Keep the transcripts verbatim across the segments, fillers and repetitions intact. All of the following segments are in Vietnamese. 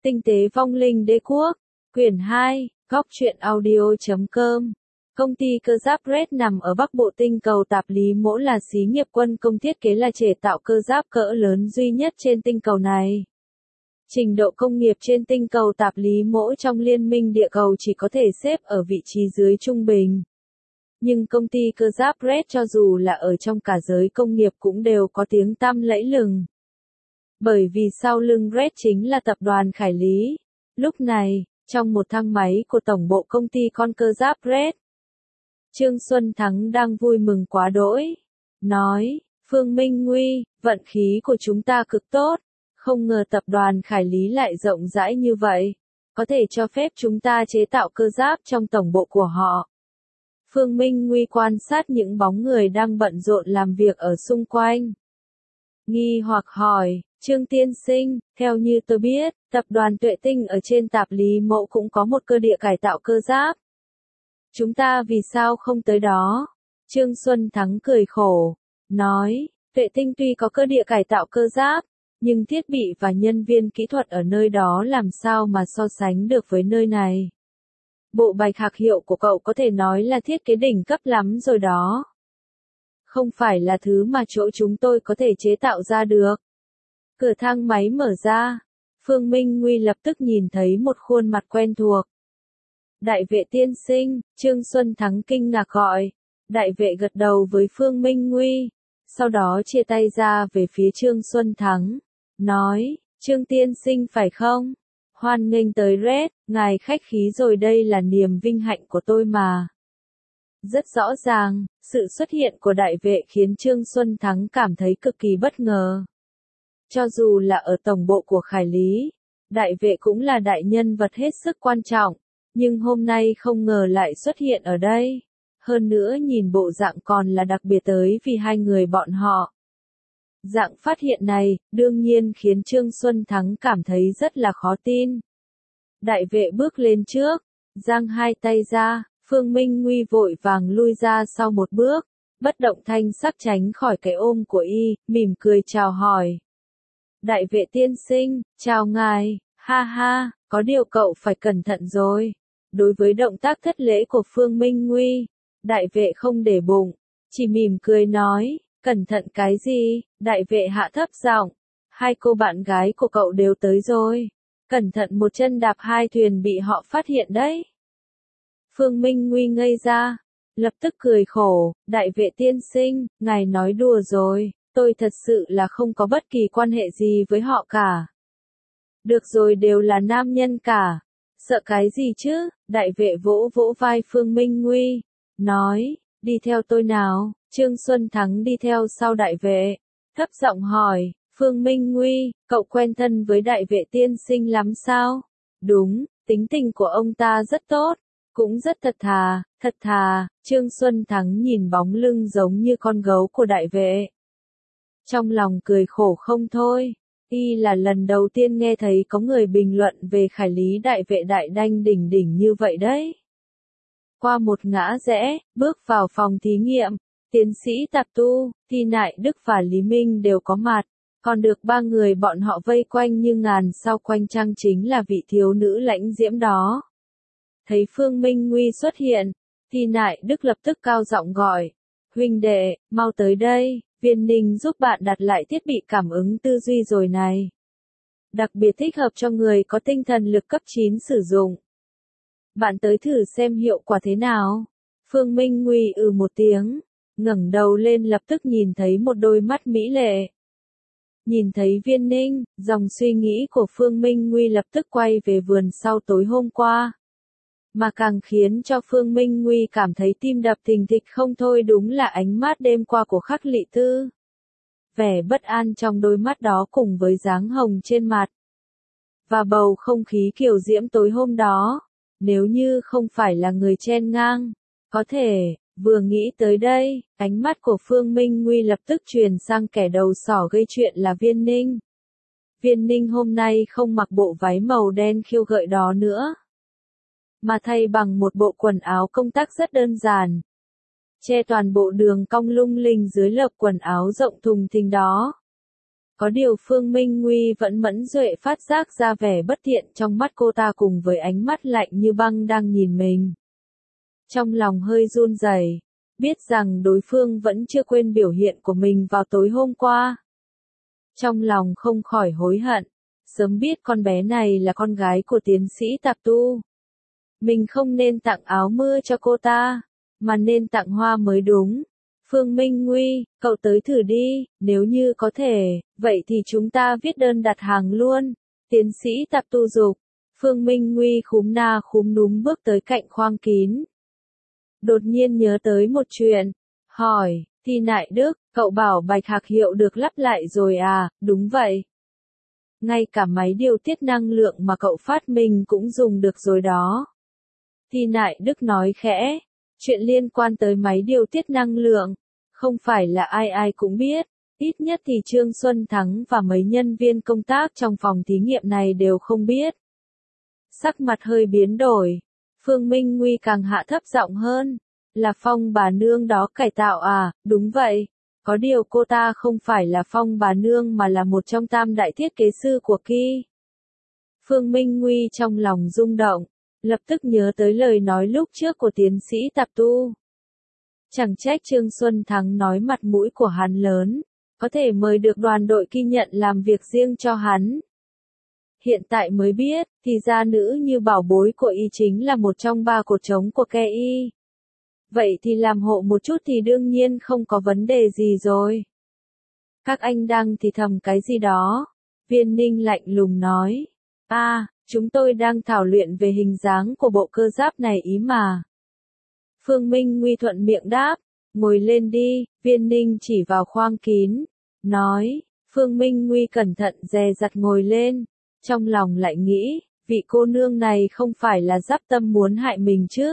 Tinh tế vong linh đế quốc, quyển hai, góc truyện audio chấm com. Công ty cơ giáp Red nằm ở Bắc Bộ tinh cầu Tạp Lý Mỗ là xí nghiệp quân công thiết kế là chế tạo cơ giáp cỡ lớn duy nhất trên tinh cầu này. Trình độ công nghiệp trên tinh cầu Tạp Lý Mỗ trong liên minh địa cầu chỉ có thể xếp ở vị trí dưới trung bình. Nhưng công ty cơ giáp Red cho dù là ở trong cả giới công nghiệp cũng đều có tiếng tăm lẫy lừng. Bởi vì sau lưng Red chính là tập đoàn Khải Lý. Lúc này, trong một thang máy của tổng bộ công ty con cơ giáp Red, Trương Xuân Thắng đang vui mừng quá đỗi. Nói, Phương Minh Nguy, vận khí của chúng ta cực tốt. Không ngờ tập đoàn Khải Lý lại rộng rãi như vậy. Có thể cho phép chúng ta chế tạo cơ giáp trong tổng bộ của họ. Phương Minh Nguy quan sát những bóng người đang bận rộn làm việc ở xung quanh. Nghi hoặc hỏi, Trương Tiên Sinh, theo như tôi biết, tập đoàn Tuệ Tinh ở trên Tạp Lý Mỗ cũng có một cơ địa cải tạo cơ giáp. Chúng ta vì sao không tới đó? Trương Xuân Thắng cười khổ, nói, Tuệ Tinh tuy có cơ địa cải tạo cơ giáp, nhưng thiết bị và nhân viên kỹ thuật ở nơi đó làm sao mà so sánh được với nơi này. Bộ bạch hạc hiệu của cậu có thể nói là thiết kế đỉnh cấp lắm rồi đó. Không phải là thứ mà chỗ chúng tôi có thể chế tạo ra được. Cửa thang máy mở ra, Phương Minh Nguy lập tức nhìn thấy một khuôn mặt quen thuộc. Đại vệ tiên sinh, Trương Xuân Thắng kinh ngạc gọi. Đại vệ gật đầu với Phương Minh Nguy, sau đó chia tay ra về phía Trương Xuân Thắng, nói, Trương tiên sinh phải không? Hoan nghênh tới Red, ngài khách khí rồi, đây là niềm vinh hạnh của tôi mà. Rất rõ ràng, sự xuất hiện của đại vệ khiến Trương Xuân Thắng cảm thấy cực kỳ bất ngờ. Cho dù là ở tổng bộ của Khải Lý, đại vệ cũng là đại nhân vật hết sức quan trọng, nhưng hôm nay không ngờ lại xuất hiện ở đây. Hơn nữa nhìn bộ dạng còn là đặc biệt tới vì hai người bọn họ. Dạng phát hiện này, đương nhiên khiến Trương Xuân Thắng cảm thấy rất là khó tin. Đại vệ bước lên trước, giang hai tay ra, Phương Minh Nguy vội vàng lui ra sau một bước, bất động thanh sắc tránh khỏi cái ôm của y, mỉm cười chào hỏi. Đại vệ tiên sinh, chào ngài, ha ha, có điều cậu phải cẩn thận rồi. Đối với động tác thất lễ của Phương Minh Nguy, đại vệ không để bụng, chỉ mỉm cười nói, cẩn thận cái gì? Đại vệ hạ thấp giọng, hai cô bạn gái của cậu đều tới rồi, cẩn thận một chân đạp hai thuyền bị họ phát hiện đấy. Phương Minh Nguy ngây ra, lập tức cười khổ, đại vệ tiên sinh, ngài nói đùa rồi, tôi thật sự là không có bất kỳ quan hệ gì với họ cả. Được rồi, đều là nam nhân cả, sợ cái gì chứ? Đại vệ vỗ vỗ vai Phương Minh Nguy, nói, đi theo tôi nào. Trương Xuân Thắng đi theo sau đại vệ, thấp giọng hỏi, Phương Minh Nguy, cậu quen thân với đại vệ tiên sinh lắm sao? Đúng, tính tình của ông ta rất tốt, cũng rất thật thà, thật thà. Trương Xuân Thắng nhìn bóng lưng giống như con gấu của đại vệ, trong lòng cười khổ không thôi. Y là lần đầu tiên nghe thấy có người bình luận về Khải Lý đại vệ đại đanh đỉnh đỉnh như vậy đấy. Qua một ngã rẽ, bước vào phòng thí nghiệm, tiến sĩ Tạp Tu, Thi Nại Đức và Lý Minh đều có mặt, còn được ba người bọn họ vây quanh như ngàn sao quanh trăng chính là vị thiếu nữ lãnh diễm đó. Thấy Phương Minh Nguy xuất hiện, Thi Nại Đức lập tức cao giọng gọi, huynh đệ, mau tới đây, Viên Ninh giúp bạn đặt lại thiết bị cảm ứng tư duy rồi này. Đặc biệt thích hợp cho người có tinh thần lực cấp chín sử dụng. Bạn tới thử xem hiệu quả thế nào. Phương Minh Nguy ừ một tiếng, ngẩng đầu lên lập tức nhìn thấy một đôi mắt mỹ lệ. Nhìn thấy Viên Ninh, dòng suy nghĩ của Phương Minh Nguy lập tức quay về vườn sau tối hôm qua. Mà càng khiến cho Phương Minh Nguy cảm thấy tim đập thình thịch không thôi đúng là ánh mắt đêm qua của Khắc Lị Tư. Vẻ bất an trong đôi mắt đó cùng với dáng hồng trên mặt. Và bầu không khí kiều diễm tối hôm đó. Nếu như không phải là người chen ngang, có thể, vừa nghĩ tới đây, ánh mắt của Phương Minh Nguy lập tức truyền sang kẻ đầu sỏ gây chuyện là Viên Ninh. Viên Ninh hôm nay không mặc bộ váy màu đen khiêu gợi đó nữa, mà thay bằng một bộ quần áo công tác rất đơn giản, che toàn bộ đường cong lung linh dưới lớp quần áo rộng thùng thình đó. Có điều Phương Minh Nguy vẫn mẫn duệ phát giác ra vẻ bất thiện trong mắt cô ta cùng với ánh mắt lạnh như băng đang nhìn mình. Trong lòng hơi run rẩy, biết rằng đối phương vẫn chưa quên biểu hiện của mình vào tối hôm qua. Trong lòng không khỏi hối hận, sớm biết con bé này là con gái của tiến sĩ Tạp Tu. Mình không nên tặng áo mưa cho cô ta, mà nên tặng hoa mới đúng. Phương Minh Nguy, cậu tới thử đi, nếu như có thể, vậy thì chúng ta viết đơn đặt hàng luôn. Tiến sĩ Tạp Tu dục. Phương Minh Nguy khúm na khúm núm bước tới cạnh khoang kín. Đột nhiên nhớ tới một chuyện, hỏi, Thi Nại Đức, cậu bảo bạch hạc hiệu được lắp lại rồi à? Đúng vậy. Ngay cả máy điều tiết năng lượng mà cậu phát minh cũng dùng được rồi đó. Thi Nại Đức nói khẽ, chuyện liên quan tới máy điều tiết năng lượng, không phải là ai ai cũng biết, ít nhất thì Trương Xuân Thắng và mấy nhân viên công tác trong phòng thí nghiệm này đều không biết. Sắc mặt hơi biến đổi, Phương Minh Nguy càng hạ thấp giọng hơn, là Phong bà nương đó cải tạo à? Đúng vậy, có điều cô ta không phải là Phong bà nương mà là một trong tam đại thiết kế sư của Ki. Phương Minh Nguy trong lòng rung động, lập tức nhớ tới lời nói lúc trước của tiến sĩ Tạp Tu. Chẳng trách Trương Xuân Thắng nói mặt mũi của hắn lớn, có thể mời được đoàn đội Ki nhận làm việc riêng cho hắn. Hiện tại mới biết, thì ra nữ như bảo bối của Y chính là một trong ba cột trống của Ke Y. Vậy thì làm hộ một chút thì đương nhiên không có vấn đề gì rồi. Các anh đang thì thầm cái gì đó? Viên Ninh lạnh lùng nói. À, chúng tôi đang thảo luận về hình dáng của bộ cơ giáp này ý mà. Phương Minh Nguy thuận miệng đáp, ngồi lên đi. Viên Ninh chỉ vào khoang kín, nói. Phương Minh Nguy cẩn thận dè dặt ngồi lên, trong lòng lại nghĩ, vị cô nương này không phải là giáp tâm muốn hại mình chứ.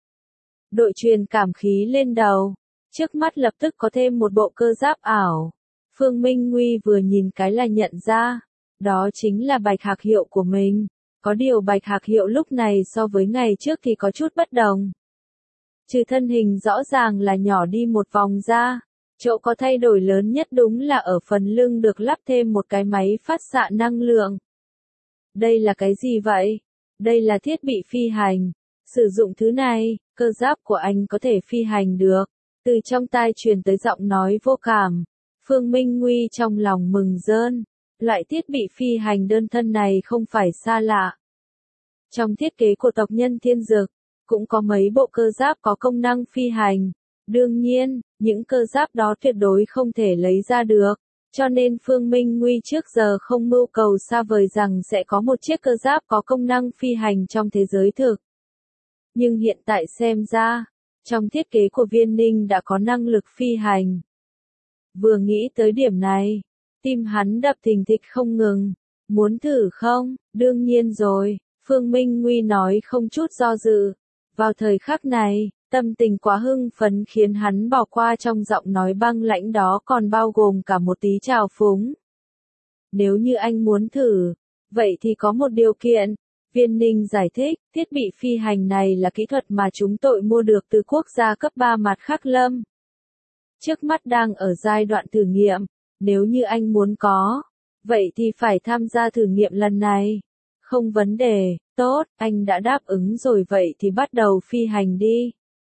Đội truyền cảm khí lên đầu, trước mắt lập tức có thêm một bộ cơ giáp ảo. Phương Minh Nguy vừa nhìn cái là nhận ra, đó chính là bạch hạc hiệu của mình. Có điều bạch hạc hiệu lúc này so với ngày trước thì có chút bất đồng. Trừ thân hình rõ ràng là nhỏ đi một vòng ra, chỗ có thay đổi lớn nhất đúng là ở phần lưng được lắp thêm một cái máy phát xạ năng lượng. Đây là cái gì vậy? Đây là thiết bị phi hành. Sử dụng thứ này, cơ giáp của anh có thể phi hành được. Từ trong tai truyền tới giọng nói vô cảm. Phương Minh Nguy trong lòng mừng rơn. Loại thiết bị phi hành đơn thân này không phải xa lạ. Trong thiết kế của tộc nhân Thiên Dực, cũng có mấy bộ cơ giáp có công năng phi hành. Đương nhiên, những cơ giáp đó tuyệt đối không thể lấy ra được. Cho nên Phương Minh Nguy trước giờ không mưu cầu xa vời rằng sẽ có một chiếc cơ giáp có công năng phi hành trong thế giới thực. Nhưng hiện tại xem ra, trong thiết kế của Viên Ninh đã có năng lực phi hành. Vừa nghĩ tới điểm này, tim hắn đập thình thịch không ngừng. Muốn thử không? Đương nhiên rồi, Phương Minh Nguy nói không chút do dự. Vào thời khắc này, tâm tình quá hưng phấn khiến hắn bỏ qua trong giọng nói băng lãnh đó còn bao gồm cả một tí trào phúng. Nếu như anh muốn thử, vậy thì có một điều kiện. Viên Ninh giải thích, thiết bị phi hành này là kỹ thuật mà chúng tôi mua được từ quốc gia cấp ba mặt Khắc Lâm. Trước mắt đang ở giai đoạn thử nghiệm, nếu như anh muốn có, vậy thì phải tham gia thử nghiệm lần này. Không vấn đề, tốt, anh đã đáp ứng rồi vậy thì bắt đầu phi hành đi.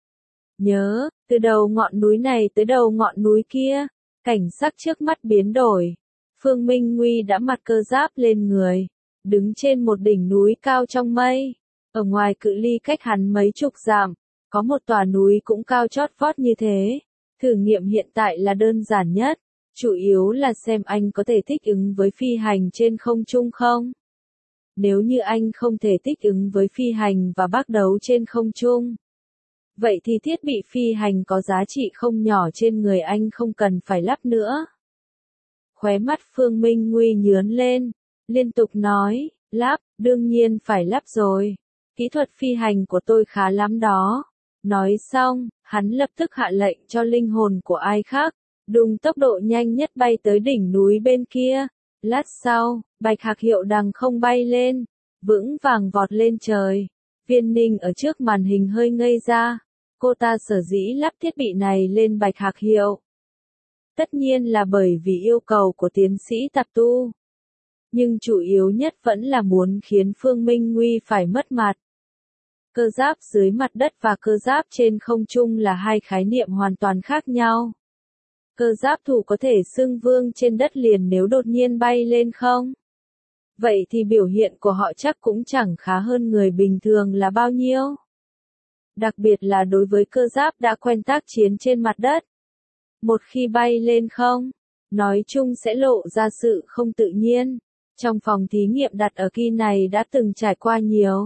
Nhớ, từ đầu ngọn núi này tới đầu ngọn núi kia, cảnh sắc trước mắt biến đổi. Phương Minh Nguy đã mặc cơ giáp lên người, đứng trên một đỉnh núi cao trong mây. Ở ngoài cự ly cách hắn mấy chục dặm, có một tòa núi cũng cao chót vót như thế. Thử nghiệm hiện tại là đơn giản nhất, chủ yếu là xem anh có thể thích ứng với phi hành trên không trung không. Nếu như anh không thể thích ứng với phi hành và bác đấu trên không trung, vậy thì thiết bị phi hành có giá trị không nhỏ trên người anh không cần phải lắp nữa. Khóe mắt Phương Minh Nguy nhướng lên, liên tục nói, lắp, đương nhiên phải lắp rồi. Kỹ thuật phi hành của tôi khá lắm đó. Nói xong, hắn lập tức hạ lệnh cho linh hồn của ai khác, dùng tốc độ nhanh nhất bay tới đỉnh núi bên kia. Lát sau, bạch hạc hiệu đằng không bay lên, vững vàng vọt lên trời. Viên Ninh ở trước màn hình hơi ngây ra. Cô ta sở dĩ lắp thiết bị này lên bạch hạc hiệu. Tất nhiên là bởi vì yêu cầu của tiến sĩ Tạp Tu. Nhưng chủ yếu nhất vẫn là muốn khiến Phương Minh Nguy phải mất mặt. Cơ giáp dưới mặt đất và cơ giáp trên không trung là hai khái niệm hoàn toàn khác nhau. Cơ giáp thủ có thể xưng vương trên đất liền nếu đột nhiên bay lên không? Vậy thì biểu hiện của họ chắc cũng chẳng khá hơn người bình thường là bao nhiêu. Đặc biệt là đối với cơ giáp đã quen tác chiến trên mặt đất. Một khi bay lên không, nói chung sẽ lộ ra sự không tự nhiên. Trong phòng thí nghiệm đặt ở Kỳ này đã từng trải qua nhiều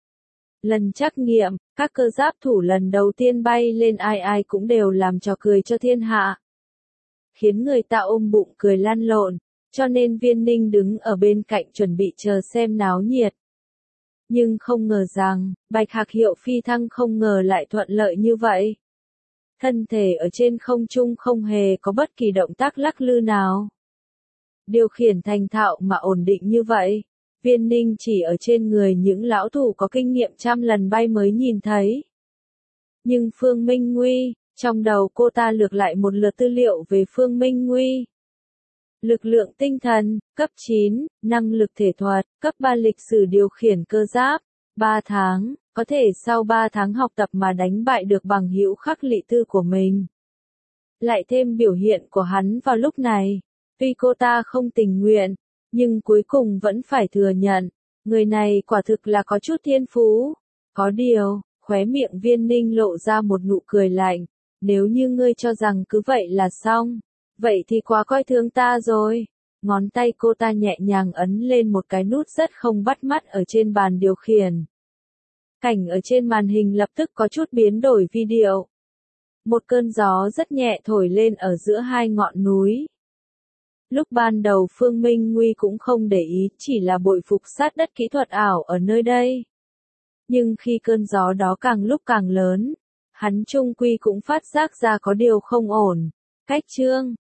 lần trắc nghiệm, các cơ giáp thủ lần đầu tiên bay lên ai ai cũng đều làm trò cười cho thiên hạ. Khiến người ta ôm bụng cười lăn lộn, cho nên Viên Ninh đứng ở bên cạnh chuẩn bị chờ xem náo nhiệt. Nhưng không ngờ rằng, Bạch Hạc hiệu phi thăng không ngờ lại thuận lợi như vậy. Thân thể ở trên không trung không hề có bất kỳ động tác lắc lư nào. Điều khiển thành thạo mà ổn định như vậy, Viên Ninh chỉ ở trên người những lão thủ có kinh nghiệm trăm lần bay mới nhìn thấy. Nhưng Phương Minh Nguy, trong đầu cô ta lược lại một lượt tư liệu về Phương Minh Nguy. Lực lượng tinh thần, cấp chín, năng lực thể thuật, cấp ba lịch sử điều khiển cơ giáp, ba tháng, có thể sau ba tháng học tập mà đánh bại được bằng hữu Khắc Lị Tư của mình. Lại thêm biểu hiện của hắn vào lúc này, tuy cô ta không tình nguyện, nhưng cuối cùng vẫn phải thừa nhận, người này quả thực là có chút thiên phú. Có điều, khóe miệng Viên Ninh lộ ra một nụ cười lạnh, nếu như ngươi cho rằng cứ vậy là xong, vậy thì quá coi thường ta rồi. Ngón tay cô ta nhẹ nhàng ấn lên một cái nút rất không bắt mắt ở trên bàn điều khiển. Cảnh ở trên màn hình lập tức có chút biến đổi video. Một cơn gió rất nhẹ thổi lên ở giữa hai ngọn núi. Lúc ban đầu Phương Minh Nguy cũng không để ý, chỉ là bội phục sát đất kỹ thuật ảo ở nơi đây. Nhưng khi cơn gió đó càng lúc càng lớn, hắn chung quy cũng phát giác ra có điều không ổn. Cách chương